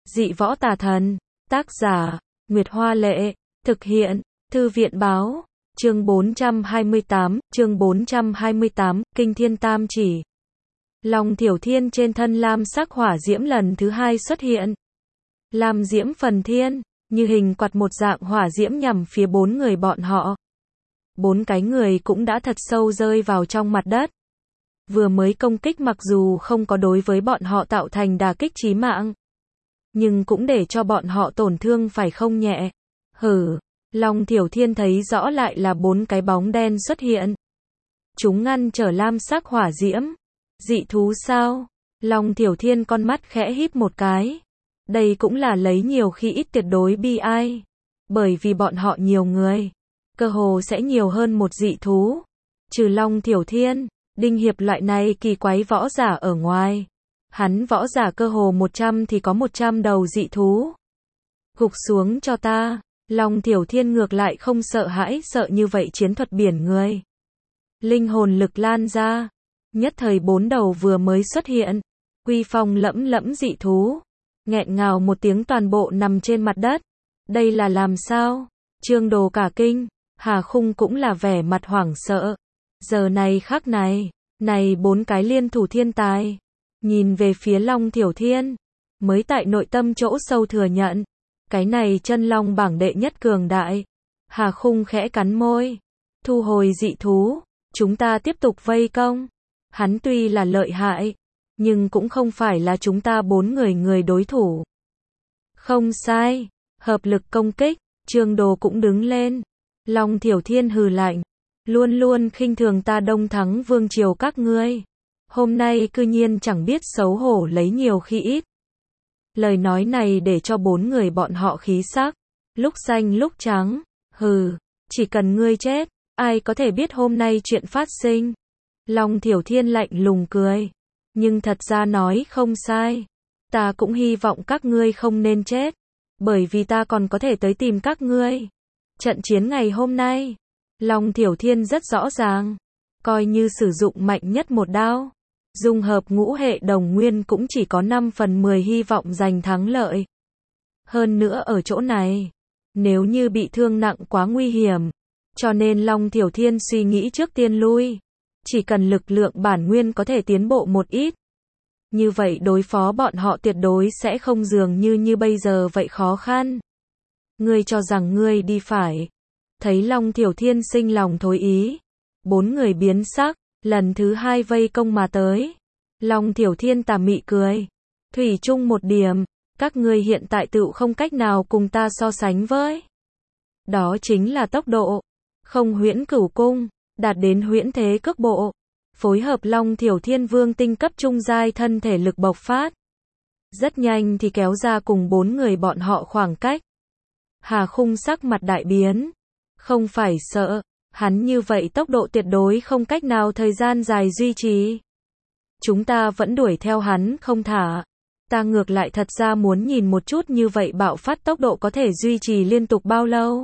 Dị võ tà thần. Tác giả, Nguyệt Hoa Lệ. Thực hiện, Thư viện Báo. Chương 428, Kinh Thiên Tam Chỉ. Long Thiểu Thiên trên thân lam sắc hỏa diễm lần thứ hai xuất hiện. Lam diễm phần thiên, như hình quạt một dạng hỏa diễm nhằm phía bốn người bọn họ. Bốn cái người cũng đã thật sâu rơi vào trong mặt đất. Vừa mới công kích mặc dù không có đối với bọn họ tạo thành đả kích chí mạng, nhưng cũng để cho bọn họ tổn thương phải không nhẹ. Hử, Long Thiểu Thiên thấy rõ lại là bốn cái bóng đen xuất hiện. Chúng ngăn trở lam sắc hỏa diễm. Dị thú sao? Long Thiểu Thiên con mắt khẽ híp một cái. Đây cũng là lấy nhiều khi ít tuyệt đối bi ai. Bởi vì bọn họ nhiều người, cơ hồ sẽ nhiều hơn một dị thú. Trừ Long Thiểu Thiên, Đinh Hiệp loại này kỳ quái võ giả ở ngoài. Hắn võ giả cơ hồ 100 thì có 100 đầu dị thú. Gục xuống cho ta. Long Thiểu Thiên ngược lại không sợ hãi sợ như vậy chiến thuật biển người. Linh hồn lực lan ra. Nhất thời bốn đầu vừa mới xuất hiện. Uy phong lẫm lẫm dị thú. Nghẹn ngào một tiếng toàn bộ nằm trên mặt đất. Đây là làm sao? Trương Đồ cả kinh. Hà Khung cũng là vẻ mặt hoảng sợ. Giờ này khắc này, này bốn cái liên thủ thiên tài. Nhìn về phía Long Thiểu Thiên. Mới tại nội tâm chỗ sâu thừa nhận. Cái này chân long bảng đệ nhất cường đại. Hà Khung khẽ cắn môi. Thu hồi dị thú. Chúng ta tiếp tục vây công. Hắn tuy là lợi hại, nhưng cũng không phải là chúng ta bốn người đối thủ. Không sai. Hợp lực công kích. Trương Đồ cũng đứng lên. Long Thiểu Thiên hừ lạnh. Luôn luôn khinh thường ta Đông Thắng Vương triều các ngươi. Hôm nay cư nhiên chẳng biết xấu hổ lấy nhiều khi ít. Lời nói này để cho bốn người bọn họ khí sắc. Lúc xanh lúc trắng. Hừ, chỉ cần ngươi chết, ai có thể biết hôm nay chuyện phát sinh. Long Thiểu Thiên lạnh lùng cười. Nhưng thật ra nói không sai. Ta cũng hy vọng các ngươi không nên chết. Bởi vì ta còn có thể tới tìm các ngươi. Trận chiến ngày hôm nay, Long Thiểu Thiên rất rõ ràng. Coi như sử dụng mạnh nhất một đao. Dung hợp ngũ hệ đồng nguyên cũng chỉ có 5/10 hy vọng giành thắng lợi. Hơn nữa ở chỗ này, nếu như bị thương nặng quá nguy hiểm. Cho nên Long Thiểu Thiên suy nghĩ trước tiên lui. Chỉ cần lực lượng bản nguyên có thể tiến bộ một ít. Như vậy đối phó bọn họ tuyệt đối sẽ không dường như bây giờ vậy khó khăn. Ngươi cho rằng ngươi đi phải. Thấy Long Thiểu Thiên sinh lòng thối ý. Bốn người biến sắc, lần thứ hai vây công mà tới. Long Thiểu Thiên tà mị cười. Thủy chung một điểm, các ngươi hiện tại tựu không cách nào cùng ta so sánh với. Đó chính là tốc độ. Không huyễn cửu cung, đạt đến huyễn thế cước bộ. Phối hợp Long Thiểu Thiên vương tinh cấp trung giai thân thể lực bộc phát. Rất nhanh thì kéo ra cùng bốn người bọn họ khoảng cách. Hà Khung sắc mặt đại biến. Không phải sợ, hắn như vậy tốc độ tuyệt đối không cách nào thời gian dài duy trì. Chúng ta vẫn đuổi theo hắn không thả. Ta ngược lại thật ra muốn nhìn một chút như vậy bạo phát tốc độ có thể duy trì liên tục bao lâu.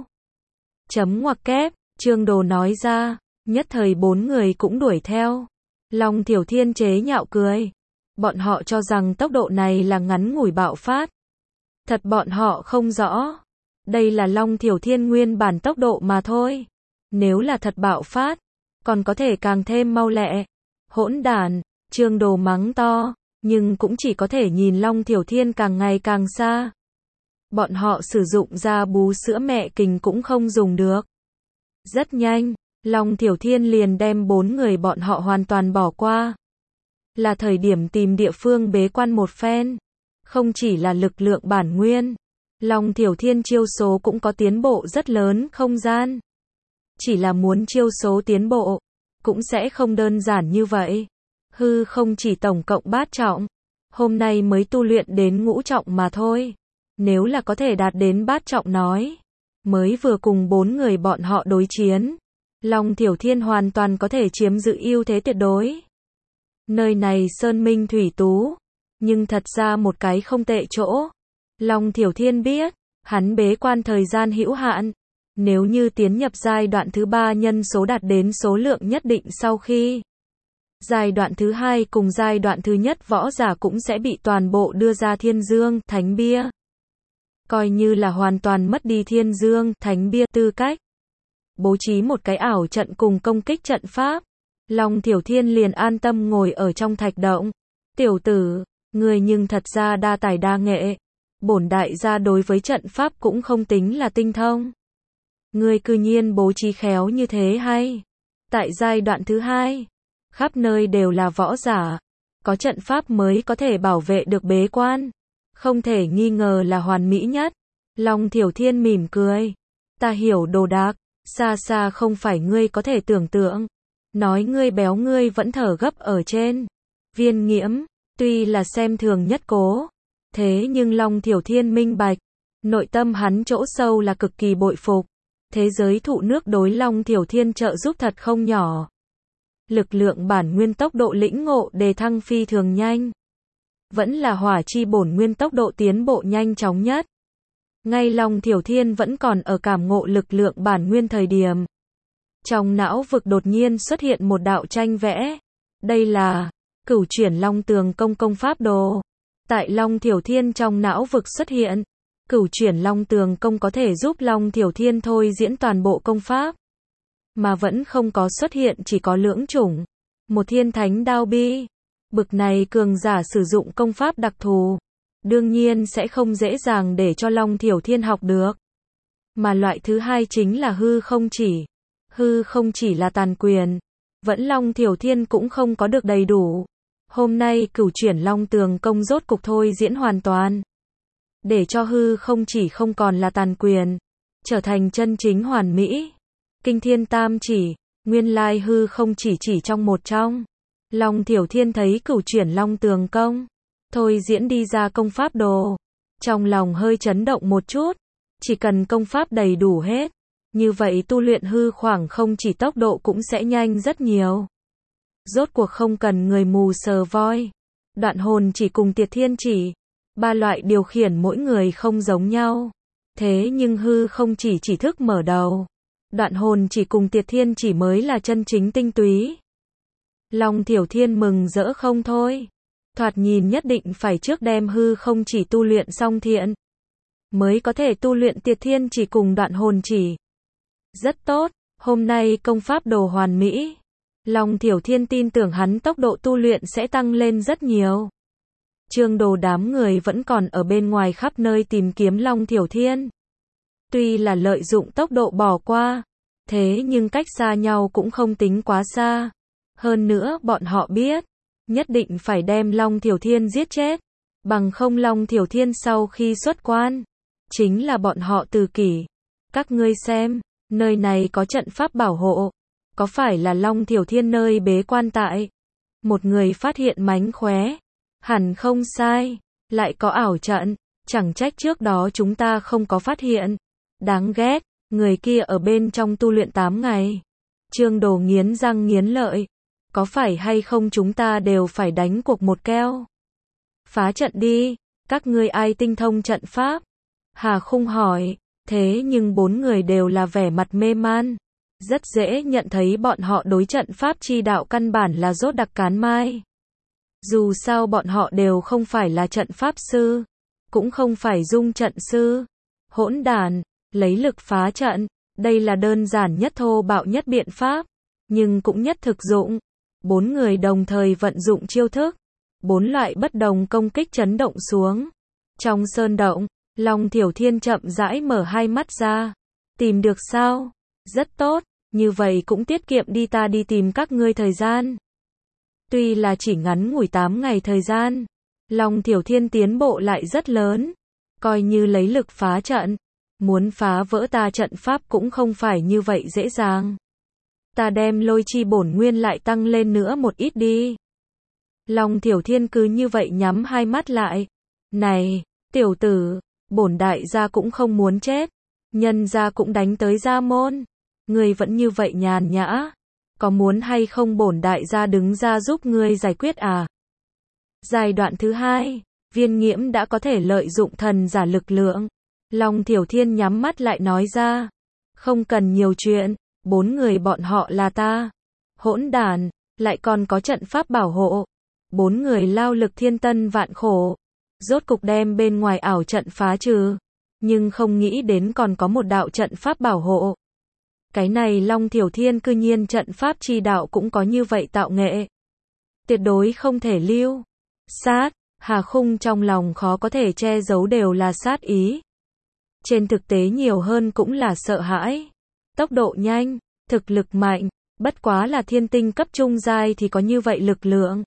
Chấm ngoặc kép, Trương Đồ nói ra. Nhất thời bốn người cũng đuổi theo. Long Thiểu Thiên chế nhạo cười. Bọn họ cho rằng tốc độ này là ngắn ngủi bạo phát. Thật bọn họ không rõ. Đây là Long Thiểu Thiên nguyên bản tốc độ mà thôi. Nếu là thật bạo phát, còn có thể càng thêm mau lẹ. Hỗn đản, Trương Đồ mắng to, nhưng cũng chỉ có thể nhìn Long Thiểu Thiên càng ngày càng xa. Bọn họ sử dụng ra bú sữa mẹ kình cũng không dùng được. Rất nhanh, Long Thiểu Thiên liền đem bốn người bọn họ hoàn toàn bỏ qua. Là thời điểm tìm địa phương bế quan một phen. Không chỉ là lực lượng bản nguyên, Long Thiểu Thiên chiêu số cũng có tiến bộ rất lớn không gian. Chỉ là muốn chiêu số tiến bộ, cũng sẽ không đơn giản như vậy. Hư không chỉ tổng cộng 3 trọng. Hôm nay mới tu luyện đến ngũ trọng mà thôi. Nếu là có thể đạt đến 3 trọng nói. Mới vừa cùng bốn người bọn họ đối chiến. Long Thiểu Thiên hoàn toàn có thể chiếm giữ ưu thế tuyệt đối. Nơi này sơn minh thủy tú. Nhưng thật ra một cái không tệ chỗ. Long Thiểu Thiên biết, hắn bế quan thời gian hữu hạn. Nếu như tiến nhập giai đoạn thứ 3 nhân số đạt đến số lượng nhất định sau khi Giai đoạn thứ hai cùng giai đoạn thứ nhất võ giả cũng sẽ bị toàn bộ đưa ra Thiên Dương, Thánh Bia. Coi như là hoàn toàn mất đi Thiên Dương, Thánh Bia tư cách. Bố trí một cái ảo trận cùng công kích trận pháp. Long Thiểu Thiên liền an tâm ngồi ở trong thạch động. Tiểu tử, người nhưng thật ra đa tài đa nghệ. Bổn đại gia đối với trận pháp cũng không tính là tinh thông. Người cư nhiên bố trí khéo như thế hay. Tại giai đoạn thứ hai, khắp nơi đều là võ giả. Có trận pháp mới có thể bảo vệ được bế quan. Không thể nghi ngờ là hoàn mỹ nhất. Long Thiểu Thiên mỉm cười. Ta hiểu đồ đạc, xa xa không phải ngươi có thể tưởng tượng. Nói ngươi béo ngươi vẫn thở gấp ở trên. Viên Nghiễm, tuy là xem thường nhất Cố. Thế nhưng Long Thiểu Thiên minh bạch. Nội tâm hắn chỗ sâu là cực kỳ bội phục. Thế giới thụ nước đối Long Thiểu Thiên trợ giúp thật không nhỏ. Lực lượng bản nguyên tốc độ lĩnh ngộ đề thăng phi thường nhanh. Vẫn là hỏa chi bổn nguyên tốc độ tiến bộ nhanh chóng nhất. Ngay Long Thiểu Thiên vẫn còn ở cảm ngộ lực lượng bản nguyên thời điểm. Trong não vực đột nhiên xuất hiện một đạo tranh vẽ. Đây là Cửu Chuyển Long Tường Công công pháp đồ. Tại Long Thiểu Thiên trong não vực xuất hiện. Cửu Chuyển Long Tường Công có thể giúp Long Thiểu Thiên thôi diễn toàn bộ công pháp. Mà vẫn không có xuất hiện chỉ có lưỡng chủng. Một Thiên Thánh Đao Bi. Bực này cường giả sử dụng công pháp đặc thù. Đương nhiên sẽ không dễ dàng để cho Long Thiểu Thiên học được. Mà loại thứ hai chính là hư không chỉ. Hư không chỉ là tàn quyền. Vẫn Long Thiểu Thiên cũng không có được đầy đủ. Hôm nay Cửu Chuyển Long Tường Công rốt cục thôi diễn hoàn toàn. Để cho hư không chỉ không còn là tàn quyền. Trở thành chân chính hoàn mỹ. Kinh Thiên Tam Chỉ. Nguyên lai hư không chỉ trong một trong. Long Thiểu Thiên thấy Cửu Chuyển Long Tường Công thôi diễn đi ra công pháp đồ. Trong lòng hơi chấn động một chút. Chỉ cần công pháp đầy đủ hết. Như vậy tu luyện hư khoảng không chỉ tốc độ cũng sẽ nhanh rất nhiều. Rốt cuộc không cần người mù sờ voi. Đoạn hồn chỉ cùng Tiệt Thiên chỉ. Ba loại điều khiển mỗi người không giống nhau. Thế nhưng hư không chỉ thức mở đầu. Đoạn hồn chỉ cùng Tiệt Thiên chỉ mới là chân chính tinh túy. Long Thiểu Thiên mừng rỡ không thôi. Thoạt nhìn nhất định phải trước đem hư không chỉ tu luyện xong thiện. Mới có thể tu luyện Tiệt Thiên chỉ cùng đoạn hồn chỉ. Rất tốt, hôm nay công pháp đồ hoàn mỹ. Long Thiểu Thiên tin tưởng hắn tốc độ tu luyện sẽ tăng lên rất nhiều. Trương Đồ đám người vẫn còn ở bên ngoài khắp nơi tìm kiếm Long Thiểu Thiên. Tuy là lợi dụng tốc độ bỏ qua, thế nhưng cách xa nhau cũng không tính quá xa. Hơn nữa bọn họ biết, nhất định phải đem Long Thiểu Thiên giết chết. Bằng không Long Thiểu Thiên sau khi xuất quan, chính là bọn họ Từ Kỷ. Các ngươi xem, nơi này có trận pháp bảo hộ. Có phải là Long Thiểu Thiên nơi bế quan tại? Một người phát hiện mánh khóe. Hẳn không sai. Lại có ảo trận. Chẳng trách trước đó chúng ta không có phát hiện. Đáng ghét. Người kia ở bên trong tu luyện 8 ngày. Trương Đồ nghiến răng nghiến lợi. Có phải hay không chúng ta đều phải đánh cuộc một keo? Phá trận đi. Các ngươi ai tinh thông trận pháp? Hà Khung hỏi. Thế nhưng 4 người đều là vẻ mặt mê man. Rất dễ nhận thấy bọn họ đối trận pháp chi đạo căn bản là rốt đặc cán mai. Dù sao bọn họ đều không phải là trận pháp sư, cũng không phải dung trận sư. Hỗn đản, lấy lực phá trận, đây là đơn giản nhất thô bạo nhất biện pháp, nhưng cũng nhất thực dụng. 4 người đồng thời vận dụng chiêu thức, 4 loại bất đồng công kích chấn động xuống. Trong sơn động, Long Thiểu Thiên chậm rãi mở hai mắt ra. Tìm được sao? Rất tốt, như vậy cũng tiết kiệm đi ta đi tìm các ngươi thời gian. Tuy là chỉ ngắn ngủi 8 ngày thời gian, Long Thiểu Thiên tiến bộ lại rất lớn. Coi như lấy lực phá trận, muốn phá vỡ ta trận pháp cũng không phải như vậy dễ dàng. Ta đem lôi chi bổn nguyên lại tăng lên nữa một ít đi. Long Thiểu Thiên cứ như vậy nhắm hai mắt lại. Này, tiểu tử, bổn đại gia cũng không muốn chết. Nhân gia cũng đánh tới gia môn. Ngươi vẫn như vậy nhàn nhã. Có muốn hay không bổn đại gia đứng ra giúp ngươi giải quyết à? Giai đoạn thứ 2, Viên Nghiễm đã có thể lợi dụng thần giả lực lượng. Long Thiểu Thiên nhắm mắt lại nói ra. Không cần nhiều chuyện, 4 người bọn họ là ta. Hỗn đản, lại còn có trận pháp bảo hộ. 4 người lao lực thiên tân vạn khổ, rốt cục đem bên ngoài ảo trận phá trừ, nhưng không nghĩ đến còn có một đạo trận pháp bảo hộ. Cái này Long Thiểu Thiên cư nhiên trận pháp chi đạo cũng có như vậy tạo nghệ. Tuyệt đối không thể lưu. Sát, Hà Khung trong lòng khó có thể che giấu đều là sát ý. Trên thực tế nhiều hơn cũng là sợ hãi. Tốc độ nhanh, thực lực mạnh, bất quá là thiên tinh cấp trung giai thì có như vậy lực lượng.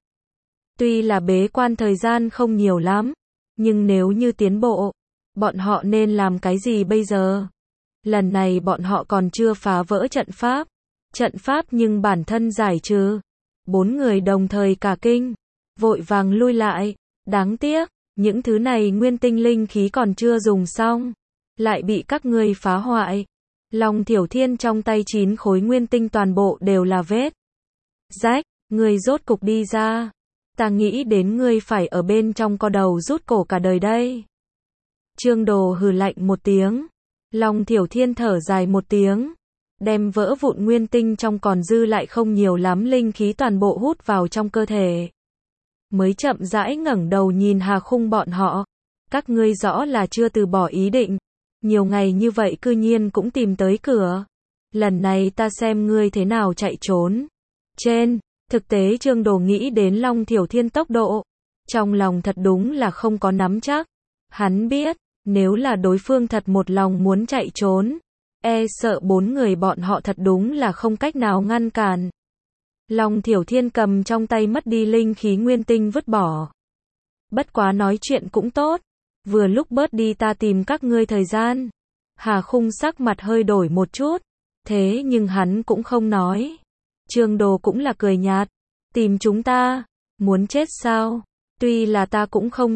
Tuy là bế quan thời gian không nhiều lắm, nhưng nếu như tiến bộ, bọn họ nên làm cái gì bây giờ? Lần này bọn họ còn chưa phá vỡ trận pháp. Trận pháp nhưng bản thân giải trừ. 4 người đồng thời cả kinh, vội vàng lui lại. Đáng tiếc, những thứ này nguyên tinh linh khí còn chưa dùng xong, lại bị các ngươi phá hoại. Long Thiểu Thiên trong tay 9 khối nguyên tinh toàn bộ đều là vết rách, ngươi rốt cục đi ra. Ta nghĩ đến ngươi phải ở bên trong co đầu rút cổ cả đời đây. Trương Đồ hừ lạnh một tiếng. Long Thiểu Thiên thở dài một tiếng, đem vỡ vụn nguyên tinh trong còn dư lại không nhiều lắm linh khí toàn bộ hút vào trong cơ thể. Mới chậm rãi ngẩng đầu nhìn Hà Khung bọn họ. Các ngươi rõ là chưa từ bỏ ý định. Nhiều ngày như vậy cư nhiên cũng tìm tới cửa. Lần này ta xem ngươi thế nào chạy trốn. Trên thực tế Trương Đồ nghĩ đến Long Thiểu Thiên tốc độ. Trong lòng thật đúng là không có nắm chắc. Hắn biết, nếu là đối phương thật một lòng muốn chạy trốn, e sợ 4 người bọn họ thật đúng là không cách nào ngăn cản. Long Thiểu Thiên cầm trong tay mất đi linh khí nguyên tinh vứt bỏ. Bất quá nói chuyện cũng tốt, vừa lúc bớt đi ta tìm các ngươi thời gian. Hà Khung sắc mặt hơi đổi một chút, thế nhưng hắn cũng không nói. Trương Đồ cũng là cười nhạt, tìm chúng ta, muốn chết sao? Tuy là ta cũng không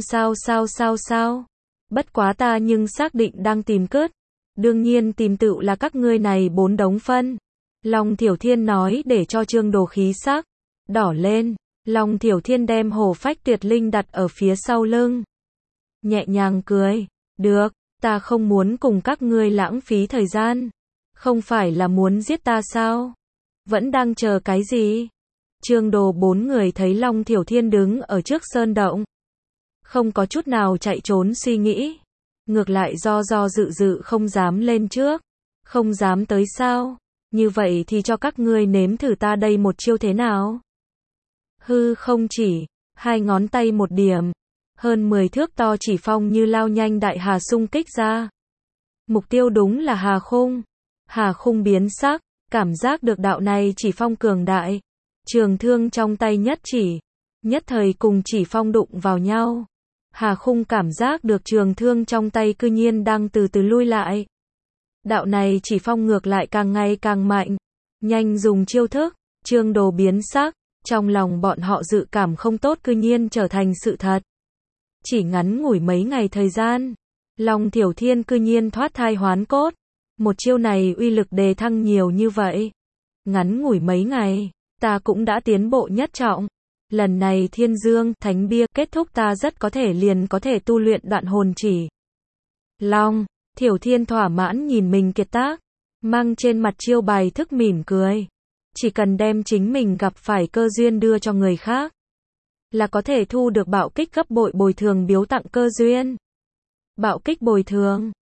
sao. Bất quá ta nhưng xác định đang tìm cướp. Đương nhiên tìm tựu là các ngươi này 4 đống phân. Long Thiểu Thiên nói để cho Trương Đồ khí sắc đỏ lên. Long Thiểu Thiên đem hổ phách tuyệt linh đặt ở phía sau lưng. Nhẹ nhàng cười. Được, ta không muốn cùng các ngươi lãng phí thời gian. Không phải là muốn giết ta sao? Vẫn đang chờ cái gì? Trương Đồ 4 người thấy Long Thiểu Thiên đứng ở trước sơn động. Không có chút nào chạy trốn suy nghĩ. Ngược lại do dự không dám lên trước. Không dám tới sao? Như vậy thì cho các ngươi nếm thử ta đây một chiêu thế nào? Hư không chỉ, 2 ngón tay một điểm. Hơn 10 thước to chỉ phong như lao nhanh đại hà xung kích ra. Mục tiêu đúng là Hà Khung. Hà Khung biến sắc, cảm giác được đạo này chỉ phong cường đại. Trường thương trong tay nhất chỉ, nhất thời cùng chỉ phong đụng vào nhau. Hà Khung cảm giác được trường thương trong tay cư nhiên đang từ từ lui lại. Đạo này chỉ phong ngược lại càng ngày càng mạnh. Nhanh dùng chiêu thức, Trương Đồ biến sắc, trong lòng bọn họ dự cảm không tốt cư nhiên trở thành sự thật. Chỉ ngắn ngủi mấy ngày thời gian, Long Thiểu Thiên cư nhiên thoát thai hoán cốt. Một chiêu này uy lực đề thăng nhiều như vậy. Ngắn ngủi mấy ngày, ta cũng đã tiến bộ nhất trọng. Lần này Thiên Dương Thánh Bia kết thúc ta rất có thể liền có thể tu luyện đoạn hồn chỉ. Long Thiểu Thiên thỏa mãn nhìn mình kiệt tác, mang trên mặt chiêu bài thức mỉm cười. Chỉ cần đem chính mình gặp phải cơ duyên đưa cho người khác, là có thể thu được bạo kích gấp bội bồi thường biếu tặng cơ duyên. Bạo kích bồi thường.